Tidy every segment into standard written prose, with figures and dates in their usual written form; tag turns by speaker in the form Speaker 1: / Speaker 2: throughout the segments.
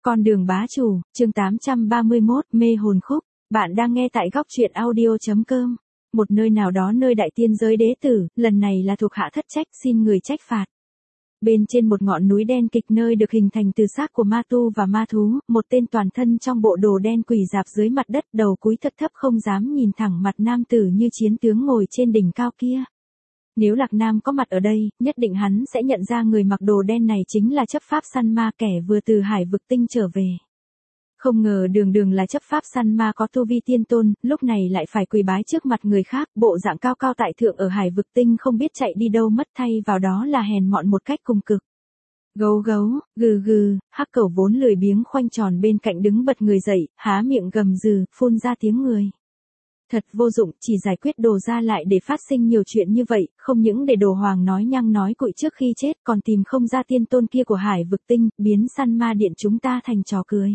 Speaker 1: Con đường bá chủ, chương 831, mê hồn khúc. Bạn đang nghe tại góc truyện audio.com. Một nơi nào đó nơi đại tiên giới đế tử, lần này là thuộc hạ thất trách xin người trách phạt. Bên trên một ngọn núi đen kịch nơi được hình thành từ xác của ma tu và ma thú, một tên toàn thân trong bộ đồ đen quỳ rạp dưới mặt đất, đầu cúi thật thấp không dám nhìn thẳng mặt nam tử như chiến tướng ngồi trên đỉnh cao kia. Nếu Lạc Nam có mặt ở đây, nhất định hắn sẽ nhận ra người mặc đồ đen này chính là chấp pháp săn ma, kẻ vừa từ hải vực tinh trở về. Không ngờ đường là chấp pháp săn ma có tu vi tiên tôn, lúc này lại phải quỳ bái trước mặt người khác, bộ dạng cao cao tại thượng ở hải vực tinh không biết chạy đi đâu mất, thay vào đó là hèn mọn một cách cùng cực. Gấu gấu, gừ gừ, hắc cẩu vốn lười biếng khoanh tròn bên cạnh đứng bật người dậy, há miệng gầm gừ, phun ra tiếng người. Thật vô dụng, chỉ giải quyết đồ ra lại để phát sinh nhiều chuyện như vậy, không những để đồ hoàng nói nhăng nói cụi trước khi chết, còn tìm không ra tiên tôn kia của hải vực tinh, biến săn ma điện chúng ta thành trò cười.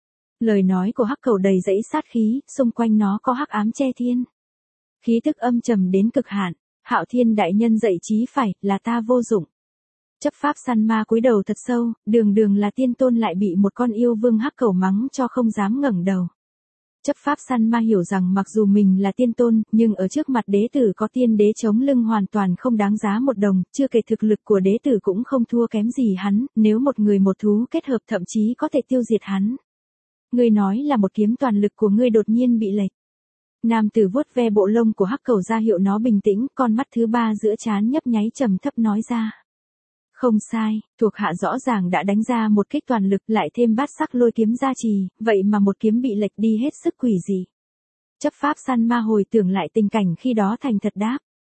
Speaker 1: Lời nói của hắc cẩu đầy dẫy sát khí, xung quanh nó có hắc ám che thiên. Khí tức âm trầm đến cực hạn. Hạo Thiên đại nhân dậy trí phải, là ta vô dụng. Chấp pháp săn ma cúi đầu thật sâu, đường là tiên tôn lại bị một con yêu vương hắc cẩu mắng cho không dám ngẩng đầu. Chấp pháp săn ma hiểu rằng mặc dù mình là tiên tôn, nhưng ở trước mặt đế tử có tiên đế chống lưng hoàn toàn không đáng giá một đồng, chưa kể thực lực của đế tử cũng không thua kém gì hắn, nếu một người một thú kết hợp thậm chí có thể tiêu diệt hắn. Ngươi nói là một kiếm toàn lực của ngươi đột nhiên bị lệch. Nam tử vuốt ve bộ lông của hắc cẩu ra hiệu nó bình tĩnh, con mắt thứ ba giữa trán nhấp nháy trầm thấp nói ra. Không sai, thuộc hạ rõ ràng đã đánh ra một kích toàn lực, lại thêm bát sắc lôi kiếm gia trì, vậy mà một kiếm bị lệch đi hết sức quỷ dị. Chấp pháp săn ma hồi tưởng lại tình cảnh khi đó thành thật đáp.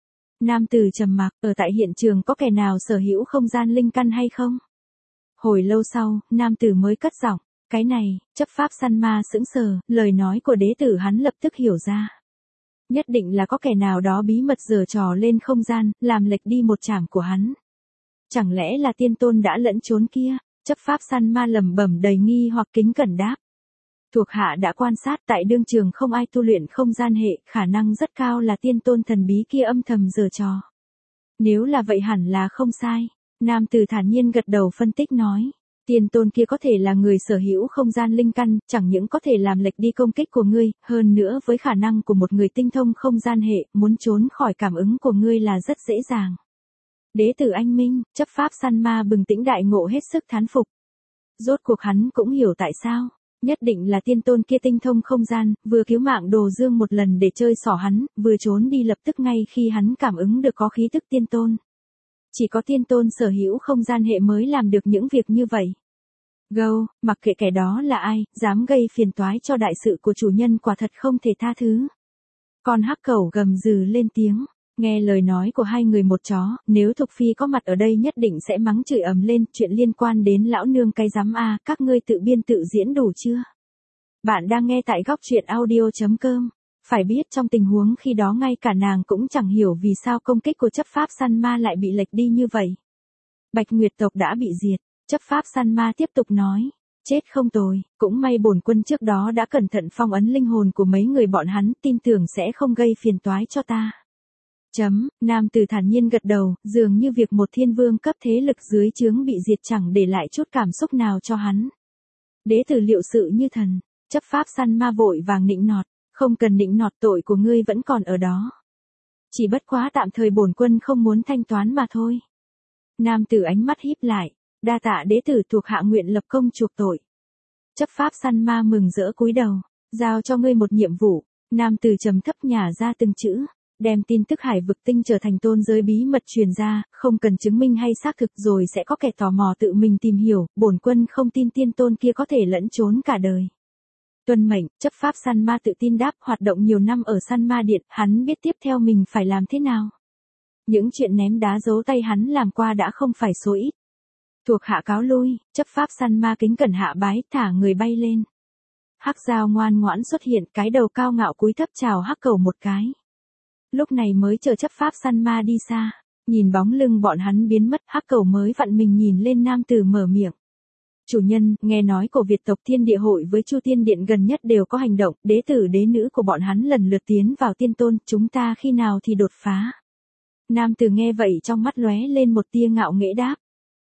Speaker 1: Nam tử trầm mặc, ở tại hiện trường có kẻ nào sở hữu không gian linh căn hay không? Hồi lâu sau, nam tử mới cất giọng, cái này, chấp pháp săn ma sững sờ, lời nói của đế tử hắn lập tức hiểu ra. Nhất định là có kẻ nào đó bí mật giở trò lên không gian, làm lệch đi một chảm của hắn. Chẳng lẽ là tiên tôn đã lẫn trốn kia? Chấp pháp săn ma lẩm bẩm đầy nghi hoặc kính cẩn đáp. Thuộc hạ đã quan sát tại đương trường không ai tu luyện không gian hệ, khả năng rất cao là tiên tôn thần bí kia âm thầm giở trò. Nếu là vậy hẳn là không sai. Nam tử thản nhiên gật đầu phân tích nói. Tiên tôn kia có thể là người sở hữu không gian linh căn, chẳng những có thể làm lệch đi công kích của ngươi, hơn nữa với khả năng của một người tinh thông không gian hệ, muốn trốn khỏi cảm ứng của ngươi là rất dễ dàng. Đế tử anh minh, chấp pháp săn ma bừng tỉnh đại ngộ hết sức thán phục. Rốt cuộc hắn cũng hiểu tại sao, nhất định là tiên tôn kia tinh thông không gian, vừa cứu mạng Đồ Dương một lần để chơi xỏ hắn, vừa trốn đi lập tức ngay khi hắn cảm ứng được có khí tức tiên tôn. Chỉ có tiên tôn sở hữu không gian hệ mới làm được những việc như vậy. Gâu, mặc kệ kẻ đó là ai, dám gây phiền toái cho đại sự của chủ nhân quả thật không thể tha thứ. Con hắc cẩu gầm gừ lên tiếng. Nghe lời nói của hai người một chó, nếu Thục Phi có mặt ở đây nhất định sẽ mắng chửi ầm lên, chuyện liên quan đến lão nương cái rắm a, các ngươi tự biên tự diễn đủ chưa? Bạn đang nghe tại góc truyện audio.com. Phải biết trong tình huống khi đó ngay cả nàng cũng chẳng hiểu vì sao công kích của chấp pháp săn ma lại bị lệch đi như vậy. Bạch Nguyệt tộc đã bị diệt, chấp pháp săn ma tiếp tục nói. Chết không tồi, cũng may bổn quân trước đó đã cẩn thận phong ấn linh hồn của mấy người bọn hắn, tin tưởng sẽ không gây phiền toái cho ta. Nam tử thản nhiên gật đầu, dường như việc một thiên vương cấp thế lực dưới trướng bị diệt chẳng để lại chút cảm xúc nào cho hắn. Đế tử liệu sự như thần, chấp pháp săn ma vội vàng nịnh nọt, không cần nịnh nọt, tội của ngươi vẫn còn ở đó. Chỉ bất quá tạm thời bổn quân không muốn thanh toán mà thôi. Nam tử ánh mắt híp lại, đa tạ đế tử, thuộc hạ nguyện lập công chuộc tội. Chấp pháp săn ma mừng rỡ cúi đầu, giao cho ngươi một nhiệm vụ. Nam tử trầm thấp nhả ra từng chữ. Đem tin tức hải vực tinh trở thành tôn giới bí mật truyền ra, không cần chứng minh hay xác thực rồi sẽ có kẻ tò mò tự mình tìm hiểu, bổn quân không tin tiên tôn kia có thể lẫn trốn cả đời. Tuân mệnh, chấp pháp săn ma tự tin đáp, hoạt động nhiều năm ở săn ma điện, hắn biết tiếp theo mình phải làm thế nào. Những chuyện ném đá giấu tay hắn làm qua đã không phải số ít. Thuộc hạ cáo lui, chấp pháp săn ma kính cẩn hạ bái, thả người bay lên. Hắc dao ngoan ngoãn xuất hiện, cái đầu cao ngạo cúi thấp chào hắc cẩu một cái. Lúc này mới chờ chấp pháp săn ma đi xa, nhìn bóng lưng bọn hắn biến mất, hắc cẩu mới vặn mình nhìn lên nam tử mở miệng. Chủ nhân, nghe nói cổ Việt tộc Thiên Địa Hội với Chu Tiên Điện gần nhất đều có hành động, đế tử đế nữ của bọn hắn lần lượt tiến vào tiên tôn, chúng ta khi nào thì đột phá? Nam tử nghe vậy trong mắt lóe lên một tia ngạo nghễ đáp.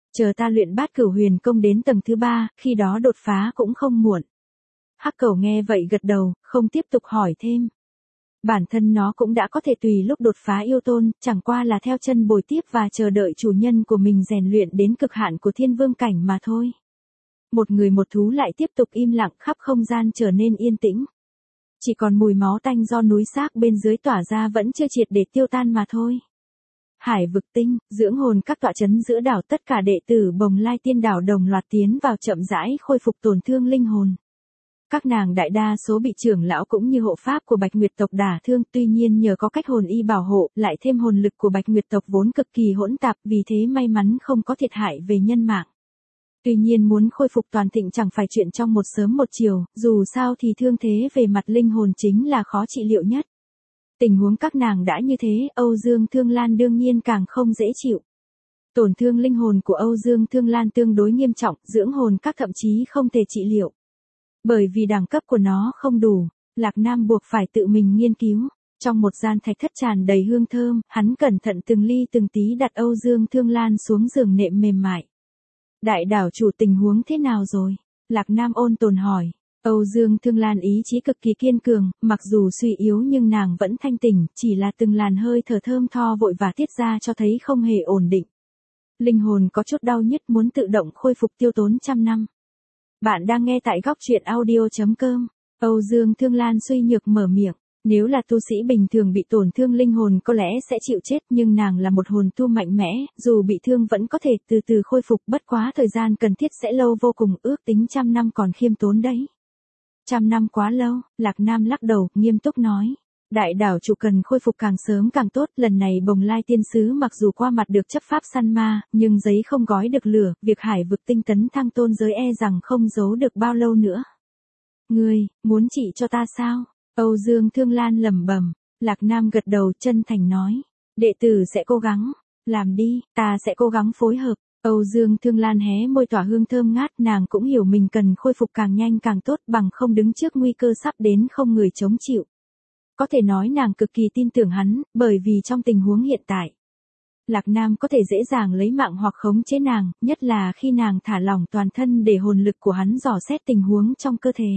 Speaker 1: Chờ ta luyện bát cửu huyền công đến tầng thứ 3, khi đó đột phá cũng không muộn. Hắc Cẩu nghe vậy gật đầu, không tiếp tục hỏi thêm. Bản thân nó cũng đã có thể tùy lúc đột phá yêu tôn, chẳng qua là theo chân bồi tiếp và chờ đợi chủ nhân của mình rèn luyện đến cực hạn của thiên vương cảnh mà thôi. Một người một thú lại tiếp tục im lặng, khắp không gian trở nên yên tĩnh. Chỉ còn mùi máu tanh do núi xác bên dưới tỏa ra vẫn chưa triệt để tiêu tan mà thôi. Hải vực tinh, dưỡng hồn các tọa trấn giữa đảo, tất cả đệ tử Bồng Lai Tiên đảo đồng loạt tiến vào chậm rãi khôi phục tổn thương linh hồn. Các nàng đại đa số bị trưởng lão cũng như hộ pháp của Bạch Nguyệt tộc đả thương, tuy nhiên nhờ có cách hồn y bảo hộ, lại thêm hồn lực của Bạch Nguyệt tộc vốn cực kỳ hỗn tạp, vì thế may mắn không có thiệt hại về nhân mạng. Tuy nhiên muốn khôi phục toàn thịnh chẳng phải chuyện trong một sớm một chiều, dù sao thì thương thế về mặt linh hồn chính là khó trị liệu nhất. Tình huống các nàng đã như thế, Âu Dương Thương Lan đương nhiên càng không dễ chịu. Tổn thương linh hồn của Âu Dương Thương Lan tương đối nghiêm trọng, dưỡng hồn các thậm chí không thể trị liệu. Bởi vì đẳng cấp của nó không đủ, Lạc Nam buộc phải tự mình nghiên cứu. Trong một gian thạch thất tràn đầy hương thơm, hắn cẩn thận từng ly từng tí đặt Âu Dương Thương Lan xuống giường nệm mềm mại. Đại đảo chủ tình huống thế nào rồi? Lạc Nam ôn tồn hỏi. Âu Dương Thương Lan ý chí cực kỳ kiên cường, mặc dù suy yếu nhưng nàng vẫn thanh tỉnh, chỉ là từng làn hơi thở thơm tho vội và tiết ra cho thấy không hề ổn định. Linh hồn có chút đau nhức, muốn tự động khôi phục tiêu tốn trăm năm. Bạn đang nghe tại góc truyện audio.com. Âu Dương Thương Lan suy nhược mở miệng. Nếu là tu sĩ bình thường bị tổn thương linh hồn có lẽ sẽ chịu chết, nhưng nàng là một hồn tu mạnh mẽ, dù bị thương vẫn có thể từ từ khôi phục, bất quá thời gian cần thiết sẽ lâu vô cùng, ước tính trăm năm còn khiêm tốn đấy. Trăm năm quá lâu, Lạc Nam lắc đầu, nghiêm túc nói. Đại đảo chủ cần khôi phục càng sớm càng tốt, lần này Bồng Lai Tiên Sứ mặc dù qua mặt được chấp pháp săn ma, nhưng giấy không gói được lửa, việc hải vực tinh tấn thăng tôn giới e rằng không giấu được bao lâu nữa. Ngươi, muốn trị cho ta sao? Âu Dương Thương Lan lẩm bẩm. Lạc Nam gật đầu chân thành nói. Đệ tử sẽ cố gắng. Làm đi, ta sẽ cố gắng phối hợp. Âu Dương Thương Lan hé môi tỏa hương thơm ngát, nàng cũng hiểu mình cần khôi phục càng nhanh càng tốt, bằng không đứng trước nguy cơ sắp đến không người chống chịu. Có thể nói nàng cực kỳ tin tưởng hắn, bởi vì trong tình huống hiện tại, Lạc Nam có thể dễ dàng lấy mạng hoặc khống chế nàng, nhất là khi nàng thả lỏng toàn thân để hồn lực của hắn dò xét tình huống trong cơ thể.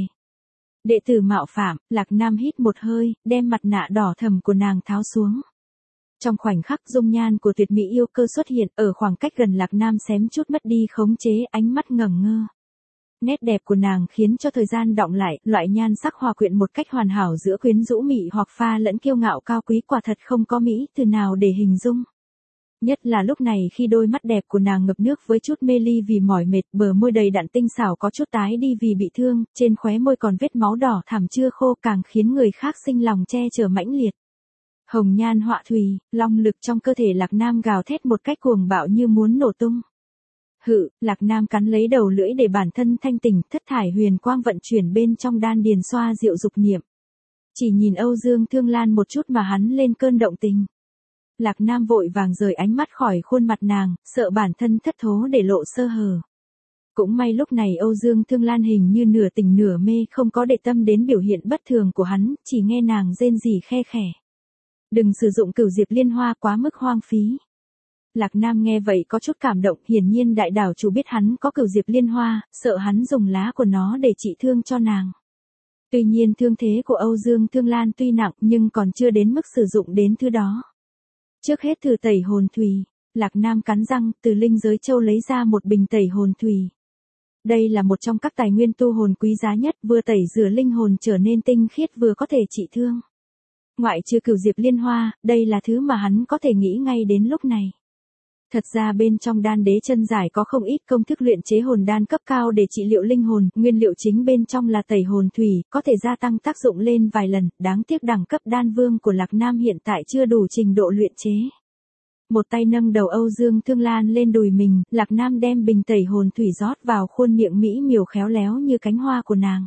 Speaker 1: Đệ tử mạo phạm, Lạc Nam hít một hơi, đem mặt nạ đỏ thẫm của nàng tháo xuống. Trong khoảnh khắc dung nhan của tuyệt mỹ yêu cơ xuất hiện, ở khoảng cách gần Lạc Nam xém chút mất đi khống chế, ánh mắt ngẩn ngơ. Nét đẹp của nàng khiến cho thời gian đọng lại, loại nhan sắc hòa quyện một cách hoàn hảo giữa quyến rũ mị hoặc pha lẫn kiêu ngạo cao quý, quả thật không có mỹ từ nào để hình dung. Nhất là lúc này khi đôi mắt đẹp của nàng ngập nước với chút mê ly vì mỏi mệt, bờ môi đầy đặn tinh xảo có chút tái đi vì bị thương, trên khóe môi còn vết máu đỏ thẳm chưa khô, càng khiến người khác sinh lòng che chở mãnh liệt. Hồng nhan họa thùy, long lực trong cơ thể Lạc Nam gào thét một cách cuồng bạo như muốn nổ tung. Hự, Lạc Nam cắn lấy đầu lưỡi để bản thân thanh tỉnh, thất thải huyền quang vận chuyển bên trong đan điền xoa dịu dục niệm. Chỉ nhìn Âu Dương Thương Lan một chút mà hắn lên cơn động tình. Lạc Nam vội vàng rời ánh mắt khỏi khuôn mặt nàng, sợ bản thân thất thố để lộ sơ hở. Cũng may lúc này Âu Dương Thương Lan hình như nửa tỉnh nửa mê, không có để tâm đến biểu hiện bất thường của hắn, chỉ nghe nàng rên rỉ khe khẽ. Đừng sử dụng cửu diệp liên hoa, quá mức hoang phí. Lạc Nam nghe vậy có chút cảm động, hiển nhiên đại đảo chủ biết hắn có cửu diệp liên hoa, sợ hắn dùng lá của nó để trị thương cho nàng. Tuy nhiên thương thế của Âu Dương Thương Lan tuy nặng nhưng còn chưa đến mức sử dụng đến thứ đó. Trước hết thử tẩy hồn thủy, Lạc Nam cắn răng, từ linh giới châu lấy ra một bình tẩy hồn thủy. Đây là một trong các tài nguyên tu hồn quý giá nhất, vừa tẩy rửa linh hồn trở nên tinh khiết vừa có thể trị thương. Ngoại trừ cửu diệp liên hoa, đây là thứ mà hắn có thể nghĩ ngay đến lúc này. Thật ra bên trong đan đế chân giải có không ít công thức luyện chế hồn đan cấp cao để trị liệu linh hồn, nguyên liệu chính bên trong là tẩy hồn thủy, có thể gia tăng tác dụng lên vài lần, đáng tiếc đẳng cấp đan vương của Lạc Nam hiện tại chưa đủ trình độ luyện chế. Một tay nâng đầu Âu Dương Thương Lan lên đùi mình, Lạc Nam đem bình tẩy hồn thủy rót vào khuôn miệng mỹ miều khéo léo như cánh hoa của nàng.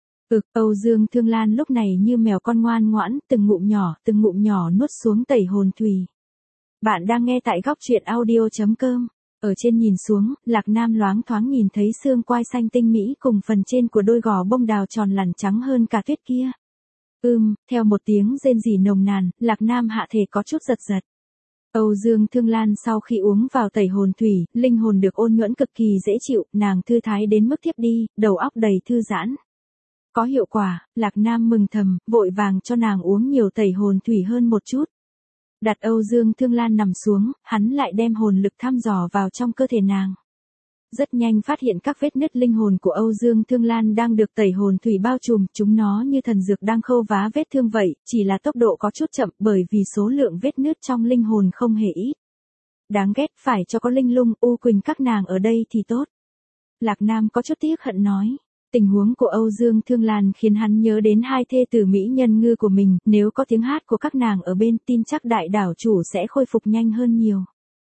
Speaker 1: Âu Dương Thương Lan lúc này như mèo con ngoan ngoãn, từng ngụm nhỏ nuốt xuống tẩy hồn thủy. Bạn đang nghe tại góc truyện audio.com. Ở trên nhìn xuống, Lạc Nam loáng thoáng nhìn thấy xương quai xanh tinh mỹ cùng phần trên của đôi gò bông đào tròn lằn trắng hơn cả tuyết kia. Theo một tiếng rên rỉ nồng nàn, Lạc Nam hạ thể có chút giật giật. Âu Dương Thương Lan sau khi uống vào tẩy hồn thủy, linh hồn được ôn nhuận cực kỳ dễ chịu, nàng thư thái đến mức thiếp đi, đầu óc đầy thư giãn. Có hiệu quả, Lạc Nam mừng thầm, vội vàng cho nàng uống nhiều tẩy hồn thủy hơn một chút. Đặt Âu Dương Thương Lan nằm xuống, hắn lại đem hồn lực thăm dò vào trong cơ thể nàng. Rất nhanh phát hiện các vết nứt linh hồn của Âu Dương Thương Lan đang được tẩy hồn thủy bao trùm, chúng nó như thần dược đang khâu vá vết thương vậy, chỉ là tốc độ có chút chậm bởi vì số lượng vết nứt trong linh hồn không hề ít. Đáng ghét, phải cho có Linh Lung, U Quỳnh các nàng ở đây thì tốt. Lạc Nam có chút tiếc hận nói. Tình huống của Âu Dương Thương Lan khiến hắn nhớ đến hai thê tử mỹ nhân ngư của mình, nếu có tiếng hát của các nàng ở bên tin chắc đại đảo chủ sẽ khôi phục nhanh hơn nhiều.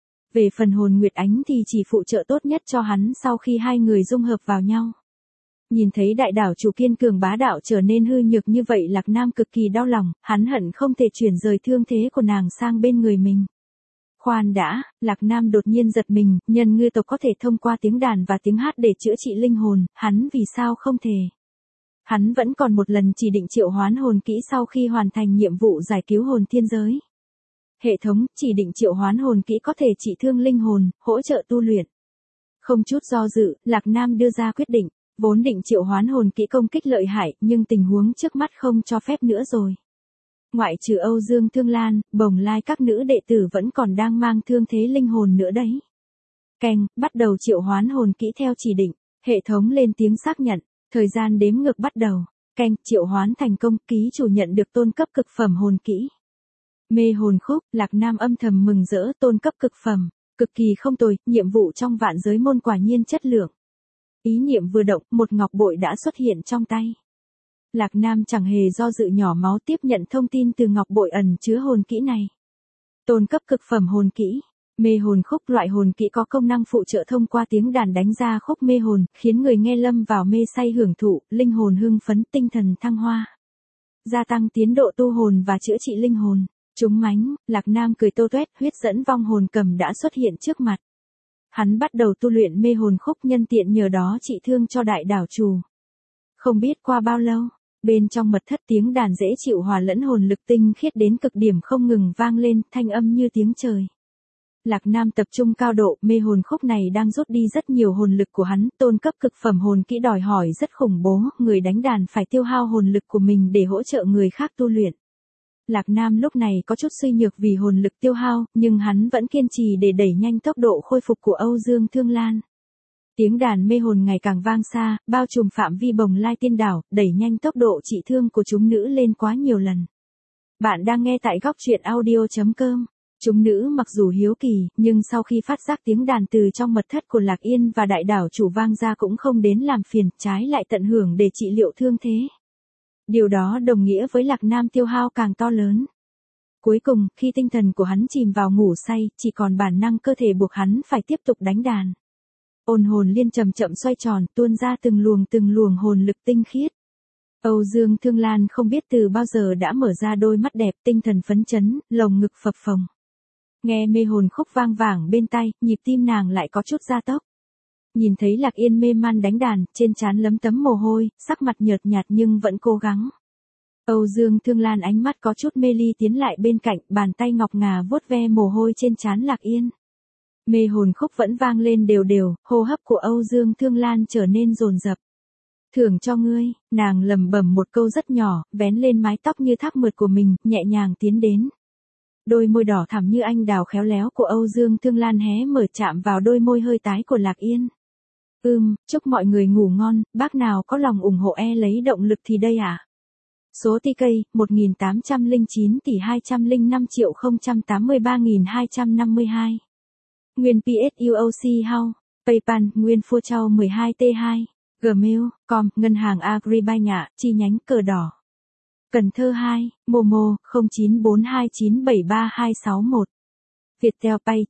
Speaker 1: Về phần hồn Nguyệt Ánh thì chỉ phụ trợ tốt nhất cho hắn sau khi hai người dung hợp vào nhau. Nhìn thấy đại đảo chủ kiên cường bá đạo trở nên hư nhược như vậy, Lạc Nam cực kỳ đau lòng, hắn hận không thể chuyển rời thương thế của nàng sang bên người mình. Khoan đã, Lạc Nam đột nhiên giật mình, nhân ngư tộc có thể thông qua tiếng đàn và tiếng hát để chữa trị linh hồn, hắn vì sao không thể? Hắn vẫn còn một lần chỉ định triệu hoán hồn kỹ sau khi hoàn thành nhiệm vụ giải cứu hồn thiên giới. Hệ thống chỉ định triệu hoán hồn kỹ có thể trị thương linh hồn, hỗ trợ tu luyện. Không chút do dự, Lạc Nam đưa ra quyết định, vốn định triệu hoán hồn kỹ công kích lợi hại, nhưng tình huống trước mắt không cho phép nữa rồi. Ngoại trừ Âu Dương Thương Lan, bồng lai các nữ đệ tử vẫn còn đang mang thương thế linh hồn nữa đấy. Keng, bắt đầu triệu hoán hồn kỹ theo chỉ định, hệ thống lên tiếng xác nhận, thời gian đếm ngược bắt đầu. Keng, triệu hoán thành công, ký chủ nhận được tôn cấp cực phẩm hồn kỹ. Mê hồn khúc, Lạc Nam âm thầm mừng rỡ, tôn cấp cực phẩm, cực kỳ không tồi, nhiệm vụ trong vạn giới môn quả nhiên chất lượng. Ý niệm vừa động, một ngọc bội đã xuất hiện trong tay. Lạc Nam chẳng hề do dự nhỏ máu tiếp nhận thông tin từ ngọc bội ẩn chứa hồn kỹ này. Tôn cấp cực phẩm hồn kỹ, mê hồn khúc, loại hồn kỹ có công năng phụ trợ thông qua tiếng đàn đánh ra khúc mê hồn, khiến người nghe lâm vào mê say hưởng thụ, linh hồn hưng phấn, tinh thần thăng hoa. Gia tăng tiến độ tu hồn và chữa trị linh hồn. Trúng mánh, Lạc Nam cười tô toét, huyết dẫn vong hồn cầm đã xuất hiện trước mặt. Hắn bắt đầu tu luyện mê hồn khúc, nhân tiện nhờ đó trị thương cho đại đảo chủ. Không biết qua bao lâu, bên trong mật thất tiếng đàn dễ chịu hòa lẫn hồn lực tinh khiết đến cực điểm không ngừng vang lên, thanh âm như tiếng trời. Lạc Nam tập trung cao độ, mê hồn khúc này đang rút đi rất nhiều hồn lực của hắn, tôn cấp cực phẩm hồn kỹ đòi hỏi rất khủng bố, người đánh đàn phải tiêu hao hồn lực của mình để hỗ trợ người khác tu luyện. Lạc Nam lúc này có chút suy nhược vì hồn lực tiêu hao, nhưng hắn vẫn kiên trì để đẩy nhanh tốc độ khôi phục của Âu Dương Thương Lan. Tiếng đàn mê hồn ngày càng vang xa, bao trùm phạm vi bồng lai tiên đảo, đẩy nhanh tốc độ trị thương của chúng nữ lên quá nhiều lần. Bạn đang nghe tại góc truyện audio.com. Chúng nữ mặc dù hiếu kỳ, nhưng sau khi phát giác tiếng đàn từ trong mật thất của Lạc Yên và đại đảo chủ vang ra cũng không đến làm phiền, trái lại tận hưởng để trị liệu thương thế. Điều đó đồng nghĩa với Lạc Nam tiêu hao càng to lớn. Cuối cùng, khi tinh thần của hắn chìm vào ngủ say, chỉ còn bản năng cơ thể buộc hắn phải tiếp tục đánh đàn. Ôn hồn liên chậm chậm xoay tròn, tuôn ra từng luồng hồn lực tinh khiết. Âu Dương Thương Lan không biết từ bao giờ đã mở ra đôi mắt đẹp, tinh thần phấn chấn, lồng ngực phập phồng. Nghe mê hồn khúc vang vảng bên tai, nhịp tim nàng lại có chút gia tốc. Nhìn thấy Lạc Yên mê man đánh đàn, trên trán lấm tấm mồ hôi, sắc mặt nhợt nhạt nhưng vẫn cố gắng. Âu Dương Thương Lan ánh mắt có chút mê ly tiến lại bên cạnh, bàn tay ngọc ngà vuốt ve mồ hôi trên trán Lạc Yên. Mê hồn khúc vẫn vang lên đều đều, hô hấp của Âu Dương Thương Lan trở nên dồn dập. Thưởng cho ngươi, nàng lẩm bẩm một câu rất nhỏ, vén lên mái tóc như thác mượt của mình, nhẹ nhàng tiến đến. Đôi môi đỏ thẳm như anh đào khéo léo của Âu Dương Thương Lan hé mở chạm vào đôi môi hơi tái của Lạc Yên. Chúc mọi người ngủ ngon, bác nào có lòng ủng hộ lấy động lực thì đây ạ. Số TK, 1809 tỷ 209.083.252. Nguyên PSUOC House, PayPal, Nguyên Phua Châu 12T2, Gmail, com, Ngân hàng Agribank, chi nhánh Cờ Đỏ. Cần Thơ 2, Momo, 0942973261. Viettel Pay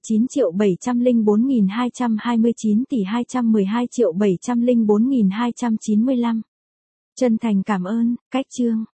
Speaker 1: 9.704.229 tỷ 212.704.295. Chân thành cảm ơn, cách chương.